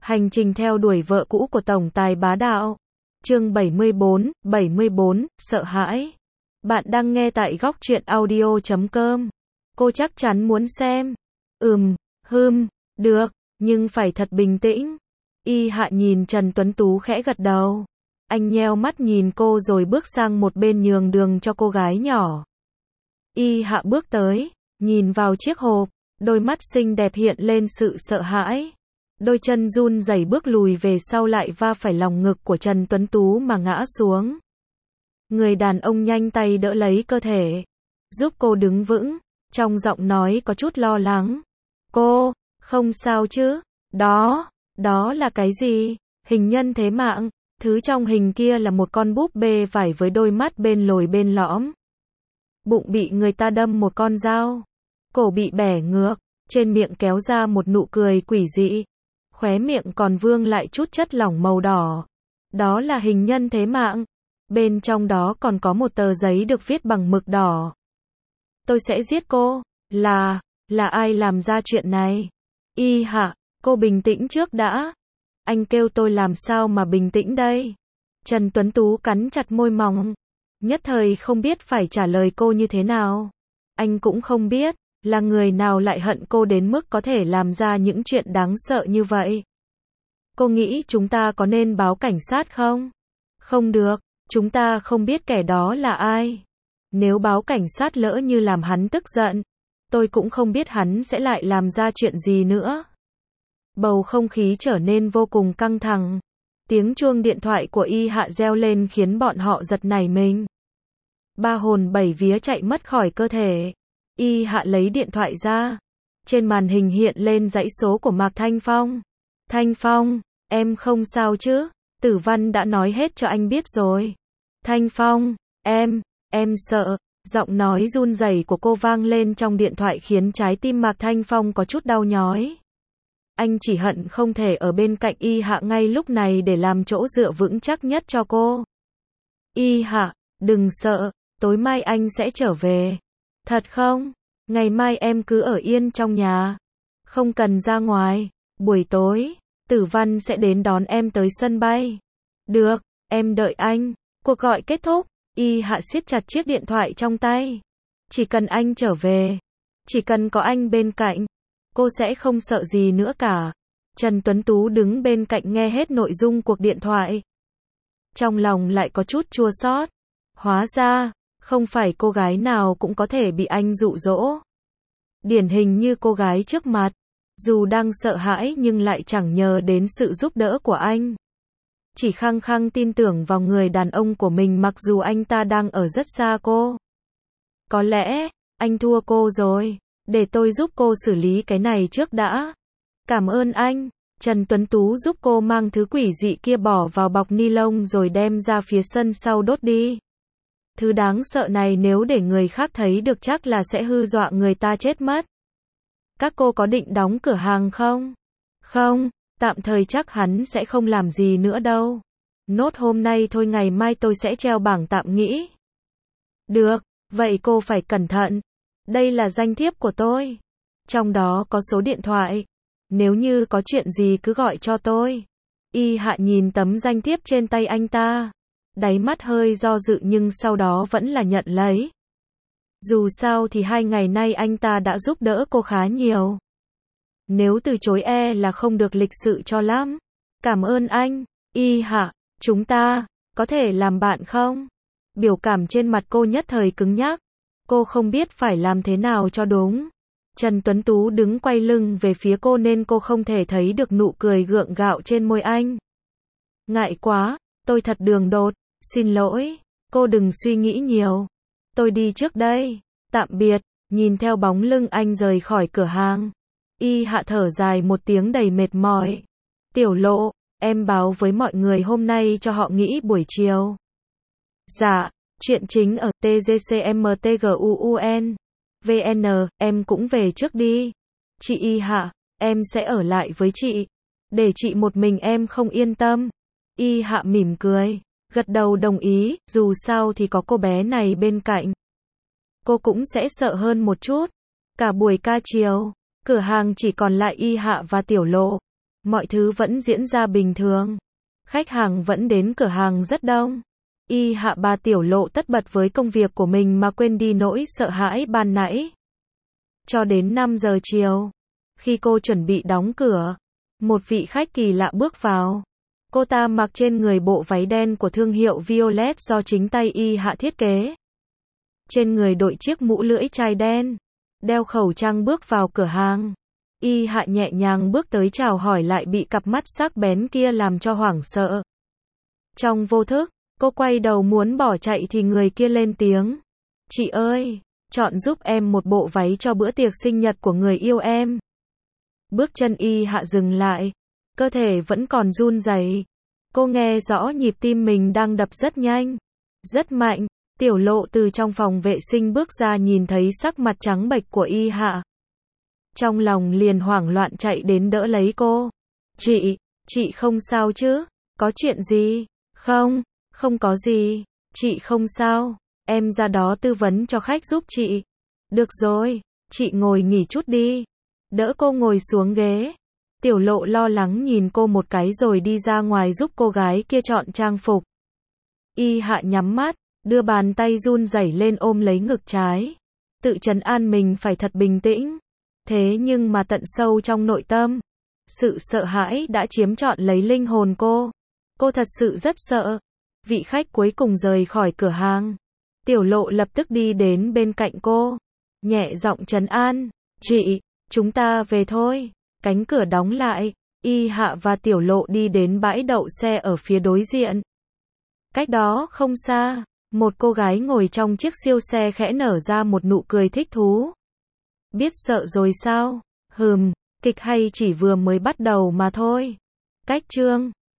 Hành trình theo đuổi vợ cũ của tổng tài bá đạo. Chương 74, sợ hãi. Bạn đang nghe tại góc truyện audio.com. Cô chắc chắn muốn xem. Được, nhưng phải thật bình tĩnh. Y Hạ nhìn Trần Tuấn Tú khẽ gật đầu. Anh nheo mắt nhìn cô rồi bước sang một bên nhường đường cho cô gái nhỏ. Y Hạ bước tới, nhìn vào chiếc hộp, đôi mắt xinh đẹp hiện lên sự sợ hãi. Đôi chân run rẩy bước lùi về sau lại va phải lòng ngực của Trần Tuấn Tú mà ngã xuống. Người đàn ông nhanh tay đỡ lấy cơ thể, giúp cô đứng vững, trong giọng nói có chút lo lắng. Cô, không sao chứ? Đó là cái gì? Hình nhân thế mạng, thứ trong hình kia là một con búp bê vải với đôi mắt bên lồi bên lõm. Bụng bị người ta đâm một con dao, cổ bị bẻ ngược, trên miệng kéo ra một nụ cười quỷ dị. Khóe miệng còn vương lại chút chất lỏng màu đỏ. Đó là hình nhân thế mạng. Bên trong đó còn có một tờ giấy được viết bằng mực đỏ. Tôi sẽ giết cô. Là ai làm ra chuyện này? Y Hạ, cô bình tĩnh trước đã. Anh kêu tôi làm sao mà bình tĩnh đây? Trần Tuấn Tú cắn chặt môi mỏng. Nhất thời không biết phải trả lời cô như thế nào. Anh cũng không biết là người nào lại hận cô đến mức có thể làm ra những chuyện đáng sợ như vậy. Cô nghĩ chúng ta có nên báo cảnh sát không? Không được, chúng ta không biết kẻ đó là ai. Nếu báo cảnh sát lỡ như làm hắn tức giận, tôi cũng không biết hắn sẽ lại làm ra chuyện gì nữa. Bầu không khí trở nên vô cùng căng thẳng. Tiếng chuông điện thoại của Y Hạ reo lên khiến bọn họ giật nảy mình. Ba hồn bảy vía chạy mất khỏi cơ thể. Y Hạ lấy điện thoại ra. Trên màn hình hiện lên dãy số của Mạc Thanh Phong. Thanh Phong, em không sao chứ? Tử Văn đã nói hết cho anh biết rồi. Thanh Phong, em sợ. Giọng nói run rẩy của cô vang lên trong điện thoại khiến trái tim Mạc Thanh Phong có chút đau nhói. Anh chỉ hận không thể ở bên cạnh Y Hạ ngay lúc này để làm chỗ dựa vững chắc nhất cho cô. Y Hạ, đừng sợ, tối mai anh sẽ trở về. Thật không? Ngày mai em cứ ở yên trong nhà. Không cần ra ngoài. Buổi tối, Tử Văn sẽ đến đón em tới sân bay. Được, em đợi anh. Cuộc gọi kết thúc, Y Hạ siết chặt chiếc điện thoại trong tay. Chỉ cần anh trở về, chỉ cần có anh bên cạnh, cô sẽ không sợ gì nữa cả. Trần Tuấn Tú đứng bên cạnh nghe hết nội dung cuộc điện thoại. Trong lòng lại có chút chua xót. Hóa ra, không phải cô gái nào cũng có thể bị anh dụ dỗ. Điển hình như cô gái trước mặt, dù đang sợ hãi nhưng lại chẳng nhờ đến sự giúp đỡ của anh. Chỉ khăng khăng tin tưởng vào người đàn ông của mình mặc dù anh ta đang ở rất xa cô. Có lẽ, anh thua cô rồi. Để tôi giúp cô xử lý cái này trước đã. Cảm ơn anh. Trần Tuấn Tú giúp cô mang thứ quỷ dị kia bỏ vào bọc ni lông rồi đem ra phía sân sau đốt đi. Thứ đáng sợ này nếu để người khác thấy được chắc là sẽ hư dọa người ta chết mất. Các cô có định đóng cửa hàng không? Không, tạm thời chắc hắn sẽ không làm gì nữa đâu. Nốt hôm nay thôi, ngày mai tôi sẽ treo bảng tạm nghỉ. Được, vậy cô phải cẩn thận. Đây là danh thiếp của tôi. Trong đó có số điện thoại. Nếu như có chuyện gì cứ gọi cho tôi. Y Hạ nhìn tấm danh thiếp trên tay anh ta. Đáy mắt hơi do dự nhưng sau đó vẫn là nhận lấy. Dù sao thì 2 ngày nay anh ta đã giúp đỡ cô khá nhiều. Nếu từ chối là không được lịch sự cho lắm. Cảm ơn anh. Y Hạ, chúng ta có thể làm bạn không? Biểu cảm trên mặt cô nhất thời cứng nhắc. Cô không biết phải làm thế nào cho đúng. Trần Tuấn Tú đứng quay lưng về phía cô nên cô không thể thấy được nụ cười gượng gạo trên môi anh. Ngại quá, tôi thật đường đột, xin lỗi, cô đừng suy nghĩ nhiều. Tôi đi trước đây, tạm biệt. Nhìn theo bóng lưng anh rời khỏi cửa hàng. Y Hạ thở dài một tiếng đầy mệt mỏi. Tiểu Lộ, em báo với mọi người hôm nay cho họ nghỉ buổi chiều. Dạ. Chuyện chính ở TGCMTGUUN. VN, em cũng về trước đi. Chị Y Hạ, em sẽ ở lại với chị. Để chị một mình em không yên tâm. Y Hạ mỉm cười, gật đầu đồng ý, dù sao thì có cô bé này bên cạnh. Cô cũng sẽ sợ hơn một chút. Cả buổi ca chiều, cửa hàng chỉ còn lại Y Hạ và Tiểu Lộ. Mọi thứ vẫn diễn ra bình thường. Khách hàng vẫn đến cửa hàng rất đông. Y Hạ bà Tiểu Lộ tất bật với công việc của mình mà quên đi nỗi sợ hãi ban nãy. Cho đến 5 giờ chiều, khi cô chuẩn bị đóng cửa, một vị khách kỳ lạ bước vào. Cô ta mặc trên người bộ váy đen của thương hiệu Violet do chính tay Y Hạ thiết kế. Trên người đội chiếc mũ lưỡi chai đen, đeo khẩu trang bước vào cửa hàng. Y Hạ nhẹ nhàng bước tới chào hỏi lại bị cặp mắt sắc bén kia làm cho hoảng sợ. Trong vô thức, cô quay đầu muốn bỏ chạy thì người kia lên tiếng. Chị ơi, chọn giúp em một bộ váy cho bữa tiệc sinh nhật của người yêu em. Bước chân Y Hạ dừng lại, cơ thể vẫn còn run rẩy. Cô nghe rõ nhịp tim mình đang đập rất nhanh, rất mạnh. Tiểu Lộ từ trong phòng vệ sinh bước ra nhìn thấy sắc mặt trắng bệch của Y Hạ. Trong lòng liền hoảng loạn chạy đến đỡ lấy cô. Chị không sao chứ? Có chuyện gì? Không, không có gì. Chị không sao. Em ra đó tư vấn cho khách giúp chị. Được rồi, chị ngồi nghỉ chút đi. Đỡ cô ngồi xuống ghế. Tiểu Lộ lo lắng nhìn cô một cái rồi đi ra ngoài giúp cô gái kia chọn trang phục. Y Hạ nhắm mắt, đưa bàn tay run rẩy lên ôm lấy ngực trái. Tự trấn an mình phải thật bình tĩnh. Thế nhưng mà tận sâu trong nội tâm, sự sợ hãi đã chiếm trọn lấy linh hồn cô. Cô thật sự rất sợ. Vị khách cuối cùng rời khỏi cửa hàng. Tiểu Lộ lập tức đi đến bên cạnh cô, nhẹ giọng trấn an. Chị, chúng ta về thôi. Cánh cửa đóng lại. Y Hạ và Tiểu Lộ đi đến bãi đậu xe ở phía đối diện. Cách đó không xa, một cô gái ngồi trong chiếc siêu xe khẽ nở ra một nụ cười thích thú. Biết sợ rồi sao? Kịch hay chỉ vừa mới bắt đầu mà thôi. Cách chương